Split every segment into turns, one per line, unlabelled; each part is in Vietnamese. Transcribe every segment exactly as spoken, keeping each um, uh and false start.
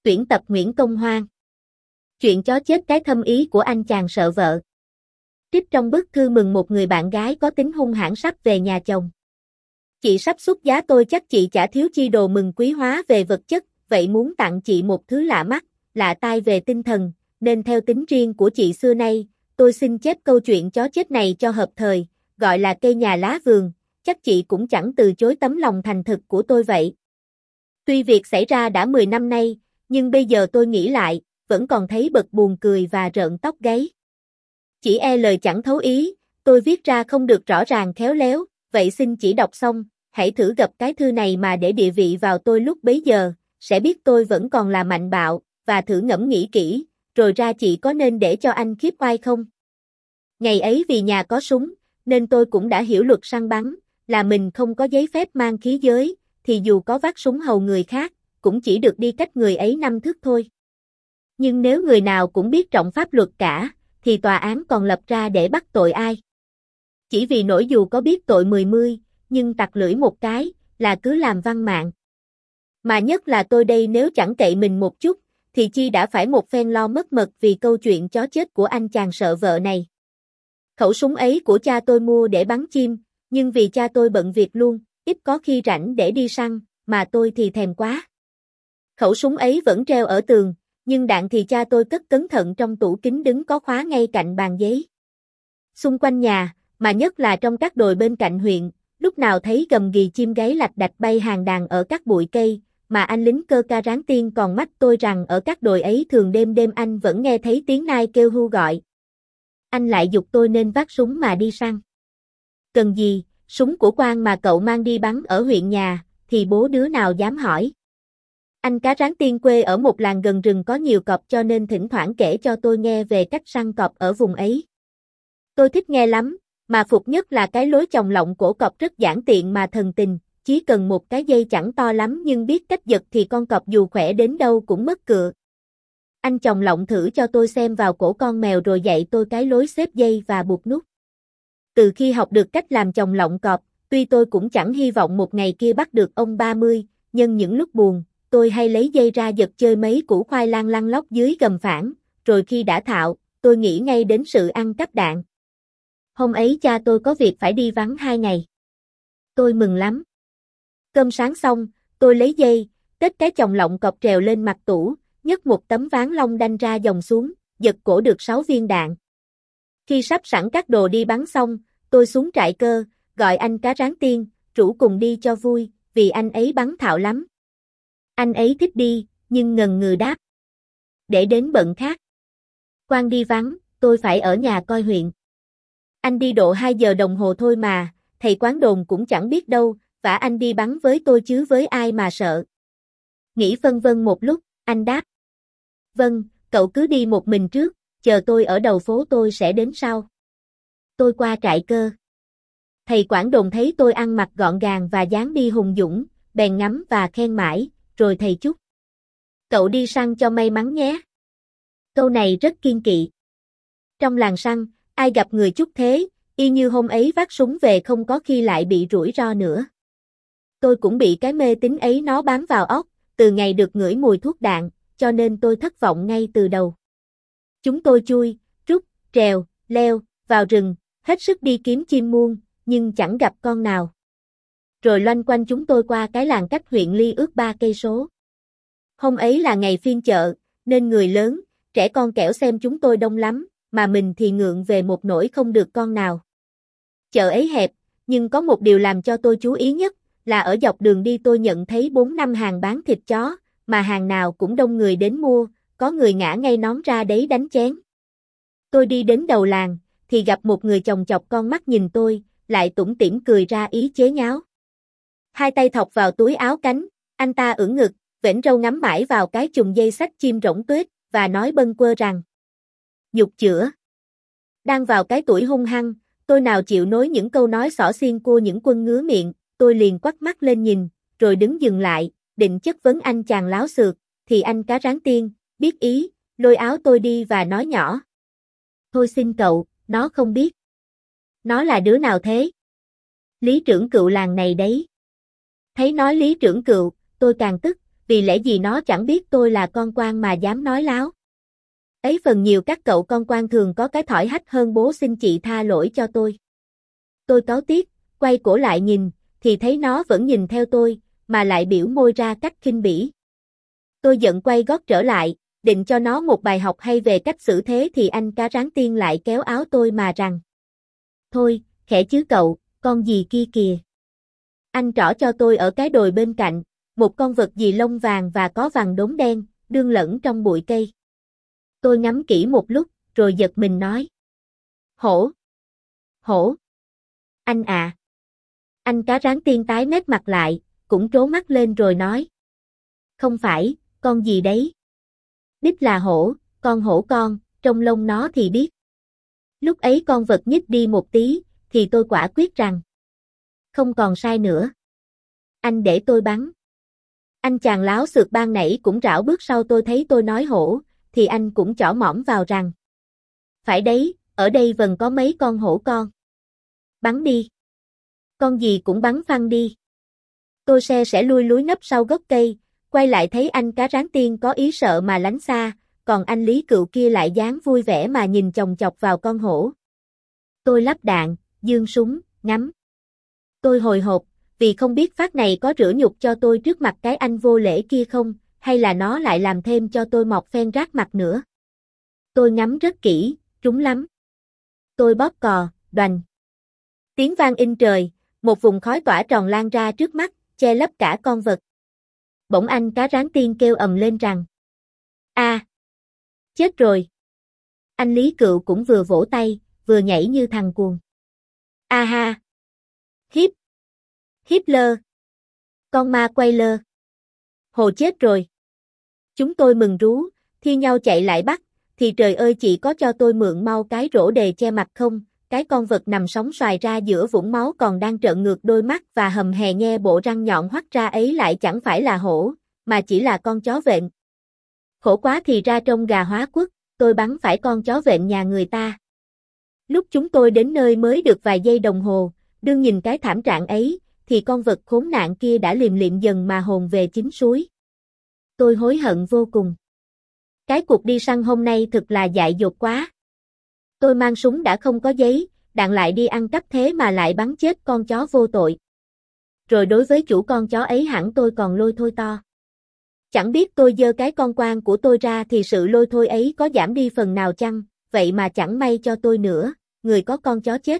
Tuyển tập Nguyễn Công Hoan. Chuyện chó chết cái thâm ý của anh chàng sợ vợ. Trích trong bức thư mừng một người bạn gái có tính hung hãn sắp về nhà chồng. Chị sắp xuất giá, tôi chắc chị chả thiếu chi đồ mừng quý hóa về vật chất, vậy muốn tặng chị một thứ lạ mắt, lạ tai về tinh thần, nên theo tính riêng của chị xưa nay, tôi xin chép câu chuyện chó chết này cho hợp thời, gọi là cây nhà lá vườn, chắc chị cũng chẳng từ chối tấm lòng thành thực của tôi vậy. Tuy việc xảy ra đã mười năm nay, nhưng bây giờ tôi nghĩ lại, vẫn còn thấy bật buồn cười và rợn tóc gáy. Chỉ e lời chẳng thấu ý, tôi viết ra không được rõ ràng khéo léo, vậy xin chỉ đọc xong, hãy thử gập cái thư này mà để địa vị vào tôi lúc bấy giờ, sẽ biết tôi vẫn còn là mạnh bạo, và thử ngẫm nghĩ kỹ, rồi ra chị có nên để cho anh khiếp oai không? Ngày ấy vì nhà có súng, nên tôi cũng đã hiểu luật săn bắn, là mình không có giấy phép mang khí giới, thì dù có vác súng hầu người khác, cũng chỉ được đi cách người ấy năm thước thôi. Nhưng nếu người nào cũng biết trọng pháp luật cả, thì tòa án còn lập ra để bắt tội ai? Chỉ vì nỗi dù có biết tội mười mươi, nhưng tặc lưỡi một cái, là cứ làm văn mạng. Mà nhất là tôi đây nếu chẳng cậy mình một chút, thì chi đã phải một phen lo mất mật vì câu chuyện chó chết của anh chàng sợ vợ này. Khẩu súng ấy của cha tôi mua để bắn chim, nhưng vì cha tôi bận việc luôn, ít có khi rảnh để đi săn, mà tôi thì thèm quá. Khẩu súng ấy vẫn treo ở tường, nhưng đạn thì cha tôi cất cẩn thận trong tủ kính đứng có khóa ngay cạnh bàn giấy. Xung quanh nhà, mà nhất là trong các đồi bên cạnh huyện, lúc nào thấy gầm ghì chim gáy lạch đạch bay hàng đàn ở các bụi cây, mà anh lính cơ ca Ráng Tiên còn mách tôi rằng ở các đồi ấy thường đêm đêm anh vẫn nghe thấy tiếng nai kêu hu gọi. Anh lại giục tôi nên vác súng mà đi săn. Cần gì, súng của quan mà cậu mang đi bắn ở huyện nhà, thì bố đứa nào dám hỏi. Anh cá Ráng Tiên quê ở một làng gần rừng có nhiều cọp cho nên thỉnh thoảng kể cho tôi nghe về cách săn cọp ở vùng ấy. Tôi thích nghe lắm, mà phục nhất là cái lối chòng lọng cổ cọp rất giản tiện mà thần tình, chỉ cần một cái dây chẳng to lắm nhưng biết cách giật thì con cọp dù khỏe đến đâu cũng mất cựa. Anh chòng lọng thử cho tôi xem vào cổ con mèo rồi dạy tôi cái lối xếp dây và buộc nút. Từ khi học được cách làm chòng lọng cọp, tuy tôi cũng chẳng hy vọng một ngày kia bắt được ông ba mươi, nhưng những lúc buồn, tôi hay lấy dây ra giật chơi mấy củ khoai lang lăn lóc dưới gầm phản, rồi khi đã thạo, tôi nghĩ ngay đến sự ăn cắp đạn. Hôm ấy cha tôi có việc phải đi vắng hai ngày. Tôi mừng lắm. Cơm sáng xong, tôi lấy dây, kết cái chòng lọng cọp trèo lên mặt tủ, nhấc một tấm ván long đanh ra dòng xuống, giật cổ được sáu viên đạn. Khi sắp sẵn các đồ đi bắn xong, tôi xuống trại cơ, gọi anh cá Ráng Tiên, rủ cùng đi cho vui, vì anh ấy bắn thạo lắm. Anh ấy thích đi, nhưng ngần ngừ đáp. Để đến bận khác. Quan đi vắng, tôi phải ở nhà coi huyện. Anh đi độ hai giờ đồng hồ thôi mà, thầy quán đồn cũng chẳng biết đâu, vả anh đi bắn với tôi chứ với ai mà sợ. Nghĩ phân vân một lúc, anh đáp. Vâng, cậu cứ đi một mình trước, chờ tôi ở đầu phố tôi sẽ đến sau. Tôi qua trại cơ. Thầy quản đồn thấy tôi ăn mặc gọn gàng và dáng đi hùng dũng, bèn ngắm và khen mãi, rồi thầy chúc. Cậu đi săn cho may mắn nhé. Câu này rất kiên kỵ. Trong làng săn, ai gặp người chúc thế, y như hôm ấy vác súng về không có khi lại bị rủi ro nữa. Tôi cũng bị cái mê tín ấy nó bám vào óc, từ ngày được ngửi mùi thuốc đạn, cho nên tôi thất vọng ngay từ đầu. Chúng tôi chui, rút, trèo, leo, vào rừng, hết sức đi kiếm chim muông, nhưng chẳng gặp con nào. Rồi loanh quanh chúng tôi qua cái làng cách huyện Ly ước ba cây số. Hôm ấy là ngày phiên chợ, nên người lớn, trẻ con kẻo xem chúng tôi đông lắm, mà mình thì ngượng về một nỗi không được con nào. Chợ ấy hẹp, nhưng có một điều làm cho tôi chú ý nhất, là ở dọc đường đi tôi nhận thấy bốn năm hàng bán thịt chó, mà hàng nào cũng đông người đến mua, có người ngã ngay nón ra đấy đánh chén. Tôi đi đến đầu làng, thì gặp một người chồng chọc con mắt nhìn tôi, lại tủm tỉm cười ra ý chế nháo. Hai tay thọc vào túi áo cánh, anh ta ưỡn ngực, vểnh râu ngắm mãi vào cái chùm dây xách chim rỗng tuếch, và nói bâng quơ rằng nhục chữa. Đang vào cái tuổi hung hăng, tôi nào chịu nối những câu nói xỏ xiên cua những quân ngứa miệng, tôi liền quắt mắt lên nhìn, rồi đứng dừng lại, định chất vấn anh chàng láo xược, thì anh cá Ráng Tiên, biết ý, lôi áo tôi đi và nói nhỏ. Thôi xin cậu, nó không biết. Nó là đứa nào thế? Lý trưởng cựu làng này đấy. Thấy nói Lý trưởng cựu, tôi càng tức, vì lẽ gì nó chẳng biết tôi là con quan mà dám nói láo. Ấy phần nhiều các cậu con quan thường có cái thỏi hách hơn bố xin chị tha lỗi cho tôi. Tôi cáu tiếc, quay cổ lại nhìn, thì thấy nó vẫn nhìn theo tôi, mà lại biểu môi ra cách khinh bỉ. Tôi giận quay gót trở lại, định cho nó một bài học hay về cách xử thế thì anh cá rán tiên lại kéo áo tôi mà rằng. Thôi, khẽ chứ cậu, con gì kia kìa. Anh trỏ cho tôi ở cái đồi bên cạnh, một con vật gì lông vàng và có vằn đốm đen, đương lẫn trong bụi cây. Tôi ngắm kỹ một lúc, rồi giật mình nói. Hổ! Hổ! Anh à! Anh cá rán tiên tái mét mặt lại, cũng trố mắt lên rồi nói. Không phải, con gì đấy? Đích là hổ, con hổ con, trong lông nó thì biết. Lúc ấy con vật nhích đi một tí, thì tôi quả quyết rằng. Không còn sai nữa. Anh để tôi bắn. Anh chàng láo xược ban nãy cũng rảo bước sau tôi thấy tôi nói hổ, thì anh cũng chỏ mõm vào rằng. Phải đấy, ở đây vẫn có mấy con hổ con. Bắn đi. Con gì cũng bắn phăng đi. Tôi se sẽ lui lúi nấp sau gốc cây, quay lại thấy anh cá rán tiên có ý sợ mà lánh xa, còn anh Lý Cựu kia lại dáng vui vẻ mà nhìn chòng chọc vào con hổ. Tôi lắp đạn, giương súng, ngắm. Tôi hồi hộp, vì không biết phát này có rửa nhục cho tôi trước mặt cái anh vô lễ kia không, hay là nó lại làm thêm cho tôi một phen rát mặt nữa. Tôi ngắm rất kỹ, trúng lắm. Tôi bóp cò, đoành. Tiếng vang in trời, một vùng khói tỏa tròn lan ra trước mắt, che lấp cả con vật. Bỗng anh cá rán tiên kêu ầm lên rằng. A, à, chết rồi. Anh Lý Cựu cũng vừa vỗ tay, vừa nhảy như thằng cuồng. A ha. Hiếp. Hiếp lơ. Con ma quay lơ. Hồ chết rồi. Chúng tôi mừng rú, thi nhau chạy lại bắt, thì trời ơi chị có cho tôi mượn mau cái rổ đề che mặt không, cái con vật nằm sóng xoài ra giữa vũng máu còn đang trợn ngược đôi mắt và hầm hè nhe bộ răng nhọn hoắt ra ấy lại chẳng phải là hổ, mà chỉ là con chó vện. Khổ quá thì ra trông gà hóa quốc, tôi bắn phải con chó vện nhà người ta. Lúc chúng tôi đến nơi mới được vài giây đồng hồ, đương nhìn cái thảm trạng ấy, thì con vật khốn nạn kia đã liềm liệm dần mà hồn về chính suối. Tôi hối hận vô cùng. Cái cuộc đi săn hôm nay thực là dại dột quá. Tôi mang súng đã không có giấy, đạn lại đi ăn cắp thế mà lại bắn chết con chó vô tội. Rồi đối với chủ con chó ấy hẳn tôi còn lôi thôi to. Chẳng biết tôi giơ cái con quan của tôi ra thì sự lôi thôi ấy có giảm đi phần nào chăng, vậy mà chẳng may cho tôi nữa, người có con chó chết.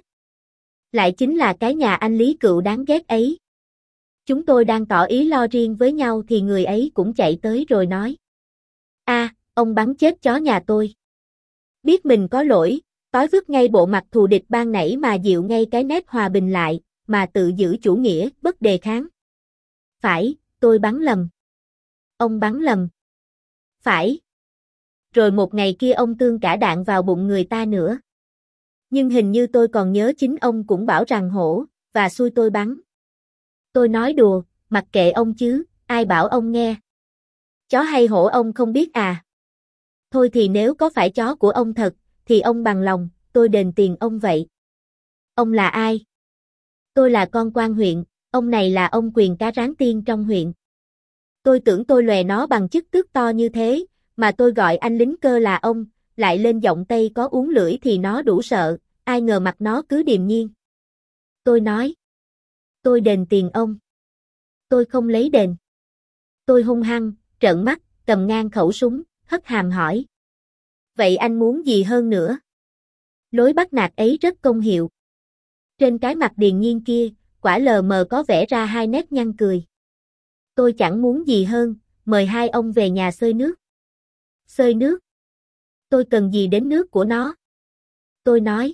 Lại chính là cái nhà anh Lý Cựu đáng ghét ấy. Chúng tôi đang tỏ ý lo riêng với nhau thì người ấy cũng chạy tới rồi nói. A, à, ông bắn chết chó nhà tôi. Biết mình có lỗi, tối vứt ngay bộ mặt thù địch ban nãy mà dịu ngay cái nét hòa bình lại, mà tự giữ chủ nghĩa, bất đề kháng. Phải, tôi bắn lầm. Ông bắn lầm. Phải. Rồi một ngày kia ông tương cả đạn vào bụng người ta nữa. Nhưng hình như tôi còn nhớ chính ông cũng bảo rằng hổ, và xui tôi bắn. Tôi nói đùa, mặc kệ ông chứ, ai bảo ông nghe. Chó hay hổ ông không biết à. Thôi thì nếu có phải chó của ông thật, thì ông bằng lòng, tôi đền tiền ông vậy. Ông là ai? Tôi là con quan huyện, ông này là ông quyền cá rán tiên trong huyện. Tôi tưởng tôi lòe nó bằng chức tước to như thế, mà tôi gọi anh lính cơ là ông, lại lên giọng Tây có uốn lưỡi thì nó đủ sợ, ai ngờ mặt nó cứ điềm nhiên. Tôi nói. Tôi đền tiền ông. Tôi không lấy đền. Tôi hung hăng, trợn mắt, cầm ngang khẩu súng, hất hàm hỏi. Vậy anh muốn gì hơn nữa? Lối bắt nạt ấy rất công hiệu. Trên cái mặt điềm nhiên kia, quả lờ mờ có vẽ ra hai nét nhăn cười. Tôi chẳng muốn gì hơn, mời hai ông về nhà xơi nước. Xơi nước? Tôi cần gì đến nước của nó? Tôi nói.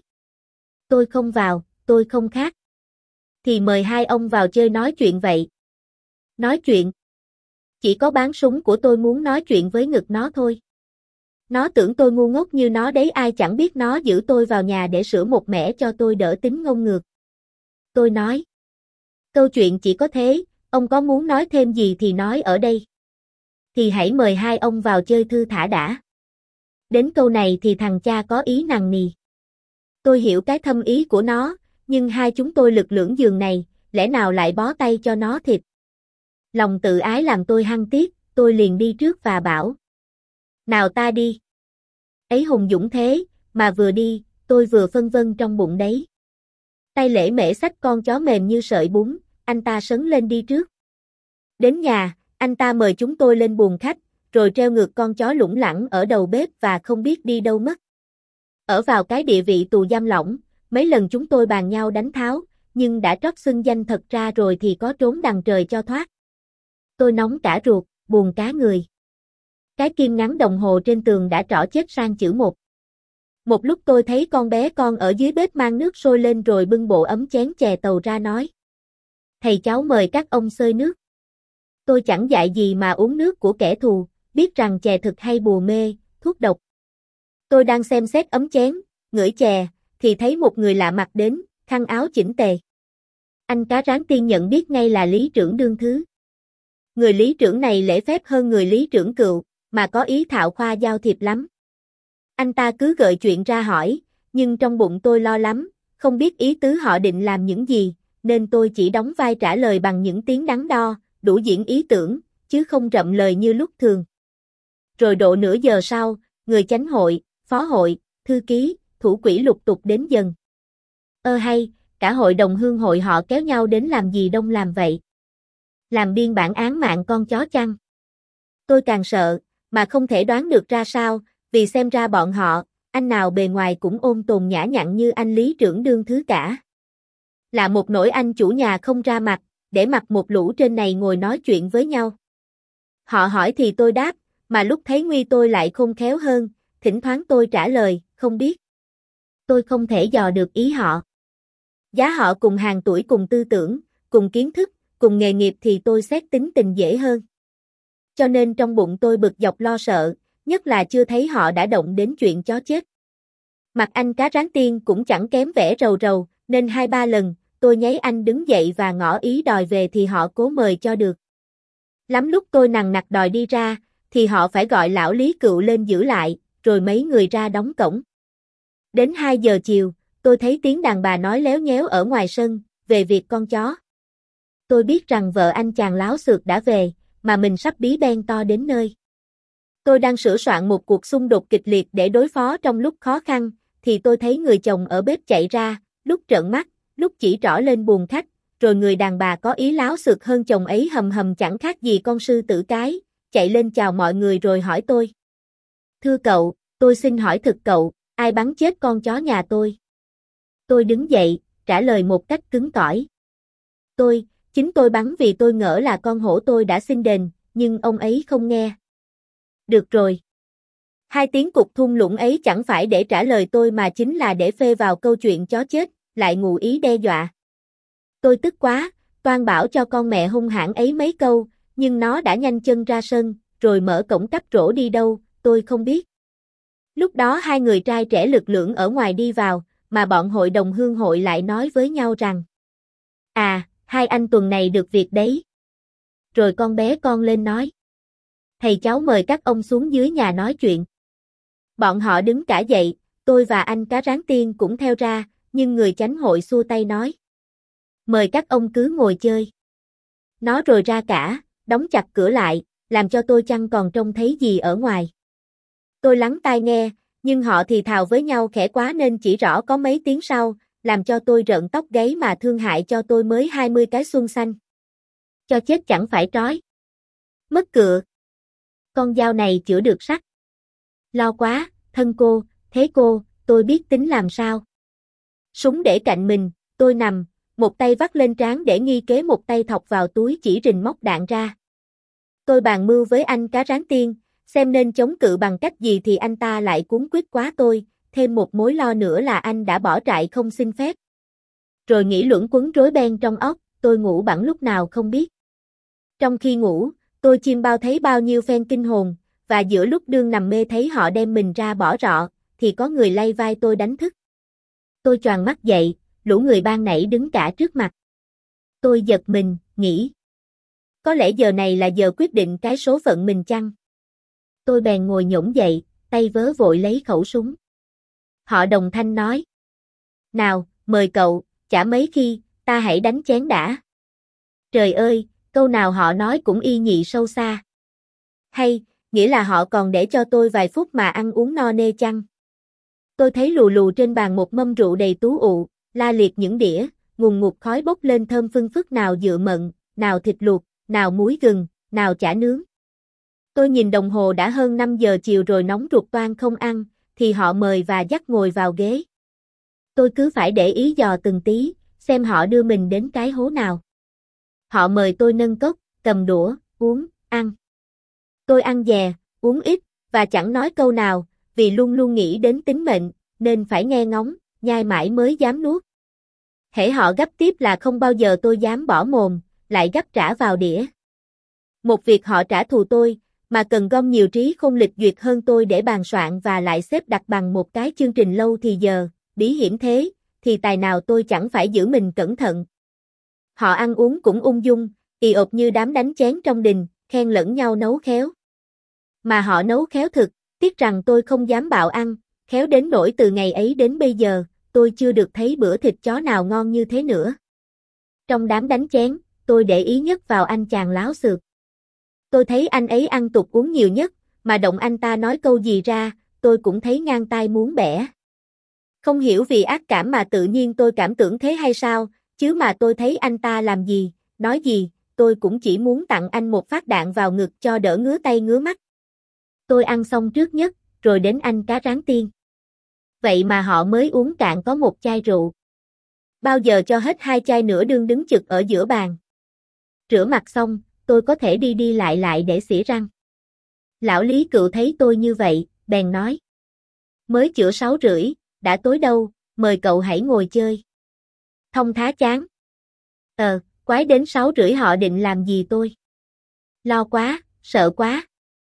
Tôi không vào, tôi không khác. Thì mời hai ông vào chơi nói chuyện vậy. Nói chuyện? Chỉ có bán súng của tôi muốn nói chuyện với ngực nó thôi. Nó tưởng tôi ngu ngốc như nó đấy, ai chẳng biết nó giữ tôi vào nhà để sửa một mẻ cho tôi đỡ tính ngông ngược. Tôi nói. Câu chuyện chỉ có thế, ông có muốn nói thêm gì thì nói ở đây. Thì hãy mời hai ông vào chơi thư thả đã. Đến câu này thì thằng cha có ý nằng nì. Tôi hiểu cái thâm ý của nó, nhưng hai chúng tôi lực lưỡng giường này, lẽ nào lại bó tay cho nó thịt. Lòng tự ái làm tôi hăng tiếc, tôi liền đi trước và bảo. Nào ta đi. Ấy hùng dũng thế, mà vừa đi, tôi vừa phân vân trong bụng đấy. Tay lễ mễ xách con chó mềm như sợi bún, anh ta sấn lên đi trước. Đến nhà, anh ta mời chúng tôi lên buồng khách, rồi treo ngược con chó lủng lẳng ở đầu bếp và không biết đi đâu mất. Ở vào cái địa vị tù giam lỏng, mấy lần chúng tôi bàn nhau đánh tháo, nhưng đã trót xưng danh thật ra rồi thì có trốn đằng trời cho thoát. Tôi nóng cả ruột, buồn cá người. Cái kim ngắn đồng hồ trên tường đã trỏ chết sang chữ một. Một lúc tôi thấy con bé con ở dưới bếp mang nước sôi lên rồi bưng bộ ấm chén chè tàu ra nói. Thầy cháu mời các ông xơi nước. Tôi chẳng dạy gì mà uống nước của kẻ thù, biết rằng chè thực hay bùa mê, thuốc độc. Tôi đang xem xét ấm chén, ngửi chè, thì thấy một người lạ mặt đến, khăn áo chỉnh tề. Anh Cá Rán Tiên nhận biết ngay là lý trưởng đương thứ. Người lý trưởng này lễ phép hơn người lý trưởng cựu, mà có ý thạo khoa giao thiệp lắm. Anh ta cứ gợi chuyện ra hỏi, nhưng trong bụng tôi lo lắm, không biết ý tứ họ định làm những gì, nên tôi chỉ đóng vai trả lời bằng những tiếng đắn đo, đủ diễn ý tưởng, chứ không rậm lời như lúc thường. Rồi độ nửa giờ sau, người chánh hội, phó hội, thư ký, thủ quỹ lục tục đến dần. Ơ hay, cả hội đồng hương hội họ kéo nhau đến làm gì đông làm vậy? Làm biên bản án mạng con chó chăng? Tôi càng sợ, mà không thể đoán được ra sao, vì xem ra bọn họ, anh nào bề ngoài cũng ôn tồn nhã nhặn như anh lý trưởng đương thứ cả. Là một nỗi anh chủ nhà không ra mặt, để mặc một lũ trên này ngồi nói chuyện với nhau. Họ hỏi thì tôi đáp, mà lúc thấy nguy tôi lại khôn khéo hơn, thỉnh thoảng tôi trả lời, không biết. Tôi không thể dò được ý họ. Giá họ cùng hàng tuổi cùng tư tưởng, cùng kiến thức, cùng nghề nghiệp thì tôi xét tính tình dễ hơn. Cho nên trong bụng tôi bực dọc lo sợ, nhất là chưa thấy họ đã động đến chuyện chó chết. Mặt anh Cá Rán Tiên cũng chẳng kém vẻ rầu rầu, nên hai ba lần, tôi nháy anh đứng dậy và ngỏ ý đòi về thì họ cố mời cho được. Lắm lúc tôi nằng nặc đòi đi ra, thì họ phải gọi lão Lý Cựu lên giữ lại, rồi mấy người ra đóng cổng. Đến hai giờ chiều, tôi thấy tiếng đàn bà nói léo nhéo ở ngoài sân, về việc con chó. Tôi biết rằng vợ anh chàng láo xược đã về, mà mình sắp bí ben to đến nơi. Tôi đang sửa soạn một cuộc xung đột kịch liệt để đối phó trong lúc khó khăn, thì tôi thấy người chồng ở bếp chạy ra, lúc trợn mắt, lúc chỉ trỏ lên buồng khách, rồi người đàn bà có ý láo xược hơn chồng ấy hầm hầm chẳng khác gì con sư tử cái, chạy lên chào mọi người rồi hỏi tôi. Thưa cậu, tôi xin hỏi thực cậu, ai bắn chết con chó nhà tôi? Tôi đứng dậy, trả lời một cách cứng cỏi. Tôi, chính tôi bắn vì tôi ngỡ là con hổ tôi đã xin đền, nhưng ông ấy không nghe. Được rồi. Hai tiếng cục thung lũng ấy chẳng phải để trả lời tôi mà chính là để phê vào câu chuyện chó chết, lại ngụ ý đe dọa. Tôi tức quá, toan bảo cho con mẹ hung hãn ấy mấy câu, nhưng nó đã nhanh chân ra sân, rồi mở cổng cắp rổ đi đâu, tôi không biết. Lúc đó hai người trai trẻ lực lưỡng ở ngoài đi vào, mà bọn hội đồng hương hội lại nói với nhau rằng à, hai anh tuần này được việc đấy. Rồi con bé con lên nói. Thầy cháu mời các ông xuống dưới nhà nói chuyện. Bọn họ đứng cả dậy, tôi và anh Cá Rán Tiên cũng theo ra, nhưng người chánh hội xua tay nói. Mời các ông cứ ngồi chơi. Nó rồi ra cả, đóng chặt cửa lại, làm cho tôi chẳng còn trông thấy gì ở ngoài. Tôi lắng tai nghe, nhưng họ thì thào với nhau khẽ quá nên chỉ rõ có mấy tiếng sau, làm cho tôi rợn tóc gáy mà thương hại cho tôi mới hai mươi cái xuân xanh. Cho chết chẳng phải trói. Mất cựa. Con dao này chữa được sắt. Lo quá, thân cô, thế cô, tôi biết tính làm sao. Súng để cạnh mình, tôi nằm, một tay vắt lên trán để nghi kế một tay thọc vào túi chỉ rình móc đạn ra. Tôi bàn mưu với anh Cá Rán Tiên, xem nên chống cự bằng cách gì thì anh ta lại cuống quýt quá tôi, thêm một mối lo nữa là anh đã bỏ trại không xin phép. Rồi nghĩ luẩn quẩn rối beng trong óc, tôi ngủ bẵng lúc nào không biết. Trong khi ngủ, tôi chiêm bao thấy bao nhiêu phen kinh hồn, và giữa lúc đương nằm mê thấy họ đem mình ra bỏ rọ, thì có người lay vai tôi đánh thức. Tôi choàng mắt dậy, lũ người ban nãy đứng cả trước mặt. Tôi giật mình, nghĩ. Có lẽ giờ này là giờ quyết định cái số phận mình chăng? Tôi bèn ngồi nhổm dậy, tay vớ vội lấy khẩu súng. Họ đồng thanh nói. Nào, mời cậu, chả mấy khi, ta hãy đánh chén đã. Trời ơi, câu nào họ nói cũng y nhị sâu xa. Hay, nghĩa là họ còn để cho tôi vài phút mà ăn uống no nê chăng? Tôi thấy lù lù trên bàn một mâm rượu đầy tú ụ, la liệt những đĩa, ngùn ngụt khói bốc lên thơm phưng phức, nào dựa mận, nào thịt luộc, nào muối gừng, nào chả nướng. Tôi nhìn đồng hồ đã hơn năm giờ chiều rồi nóng ruột toan không ăn, thì họ mời và dắt ngồi vào ghế. Tôi cứ phải để ý dò từng tí, xem họ đưa mình đến cái hố nào. Họ mời tôi nâng cốc, cầm đũa, uống, ăn. Tôi ăn dè, uống ít, và chẳng nói câu nào, vì luôn luôn nghĩ đến tính mệnh, nên phải nghe ngóng, nhai mãi mới dám nuốt. Hễ họ gắp tiếp là không bao giờ tôi dám bỏ mồm, lại gắp trả vào đĩa. Một việc họ trả thù tôi, mà cần gom nhiều trí khôn lịch duyệt hơn tôi để bàn soạn và lại xếp đặt bằng một cái chương trình lâu thì giờ, bí hiểm thế, thì tài nào tôi chẳng phải giữ mình cẩn thận. Họ ăn uống cũng ung dung, ì ộp như đám đánh chén trong đình, khen lẫn nhau nấu khéo. Mà họ nấu khéo thực, tiếc rằng tôi không dám bạo ăn, khéo đến nỗi từ ngày ấy đến bây giờ, tôi chưa được thấy bữa thịt chó nào ngon như thế nữa. Trong đám đánh chén, tôi để ý nhất vào anh chàng láo xược. Tôi thấy anh ấy ăn tục uống nhiều nhất, mà động anh ta nói câu gì ra, tôi cũng thấy ngang tai muốn bẻ. Không hiểu vì ác cảm mà tự nhiên tôi cảm tưởng thế hay sao, chứ mà tôi thấy anh ta làm gì, nói gì, tôi cũng chỉ muốn tặng anh một phát đạn vào ngực cho đỡ ngứa tay ngứa mắt. Tôi ăn xong trước nhất, rồi đến anh cá rán tiên. Vậy mà họ mới uống cạn có một chai rượu. Bao giờ cho hết hai chai nữa đương đứng chực ở giữa bàn. Rửa mặt xong, tôi có thể đi đi lại lại để xỉa răng. Lão Lý Cựu thấy tôi như vậy, bèn nói. Mới chữa sáu rưỡi, đã tối đâu, mời cậu hãy ngồi chơi. Thông thá chán. Ờ, quái đến sáu rưỡi họ định làm gì tôi? Lo quá, sợ quá.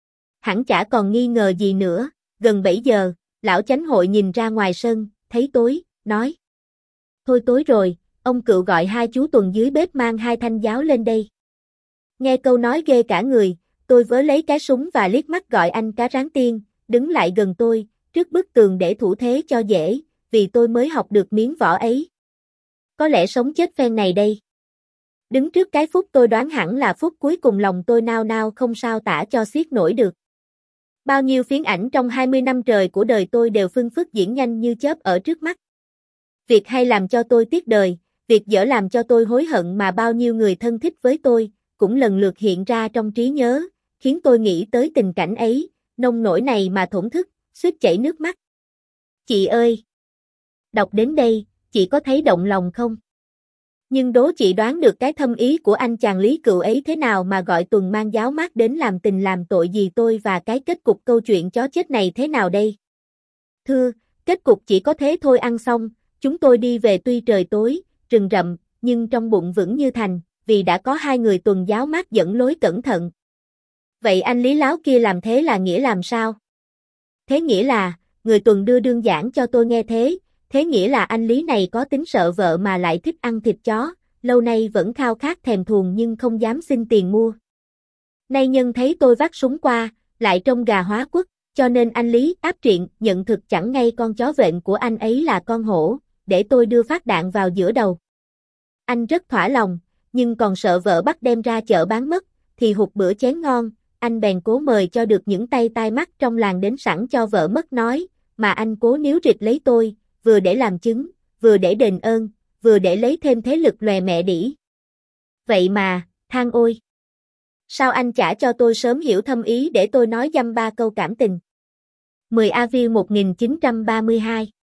Hẳn chả còn nghi ngờ gì nữa, gần bảy giờ, lão chánh hội nhìn ra ngoài sân, thấy tối, nói. Thôi tối rồi, ông Cựu gọi hai chú tuần dưới bếp mang hai thanh giáo lên đây. Nghe câu nói ghê cả người, tôi vớ lấy cái súng và liếc mắt gọi anh cá rán tiên, đứng lại gần tôi, trước bức tường để thủ thế cho dễ, vì tôi mới học được miếng võ ấy. Có lẽ sống chết phen này đây. Đứng trước cái phút tôi đoán hẳn là phút cuối cùng, lòng tôi nao nao không sao tả cho xiết nổi được. Bao nhiêu phiến ảnh trong hai mươi năm trời của đời tôi đều phưng phức diễn nhanh như chớp ở trước mắt. Việc hay làm cho tôi tiếc đời, việc dở làm cho tôi hối hận mà bao nhiêu người thân thích với tôi, cũng lần lượt hiện ra trong trí nhớ, khiến tôi nghĩ tới tình cảnh ấy, nông nổi này mà thổn thức, suýt chảy nước mắt. Chị ơi! Đọc đến đây, chị có thấy động lòng không? Nhưng đố chị đoán được cái thâm ý của anh chàng Lý Cựu ấy thế nào mà gọi tuần mang giáo mát đến làm tình làm tội gì tôi, và cái kết cục câu chuyện chó chết này thế nào đây? Thưa, kết cục chỉ có thế thôi. Ăn xong, chúng tôi đi về tuy trời tối, rừng rậm, nhưng trong bụng vững như thành, vì đã có hai người tuần giáo mát dẫn lối cẩn thận. Vậy anh Lý láo kia làm thế là nghĩa làm sao? Thế nghĩa là, người tuần đưa đương giảng cho tôi nghe thế, thế nghĩa là anh Lý này có tính sợ vợ mà lại thích ăn thịt chó, lâu nay vẫn khao khát thèm thuồng nhưng không dám xin tiền mua. Nay nhân thấy tôi vác súng qua, lại trông gà hóa quất, cho nên anh Lý áp triện nhận thực chẳng ngay con chó vện của anh ấy là con hổ, để tôi đưa phát đạn vào giữa đầu. Anh rất thỏa lòng, nhưng còn sợ vợ bắt đem ra chợ bán mất, thì hụt bữa chén ngon, anh bèn cố mời cho được những tay tai mắt trong làng đến sẵn cho vợ mất nói, mà anh cố níu rịch lấy tôi, vừa để làm chứng, vừa để đền ơn, vừa để lấy thêm thế lực lòe mẹ đĩ. Vậy mà, than ôi! Sao anh chả cho tôi sớm hiểu thâm ý để tôi nói dăm ba câu cảm tình? mười Avril một nghìn chín trăm ba mươi hai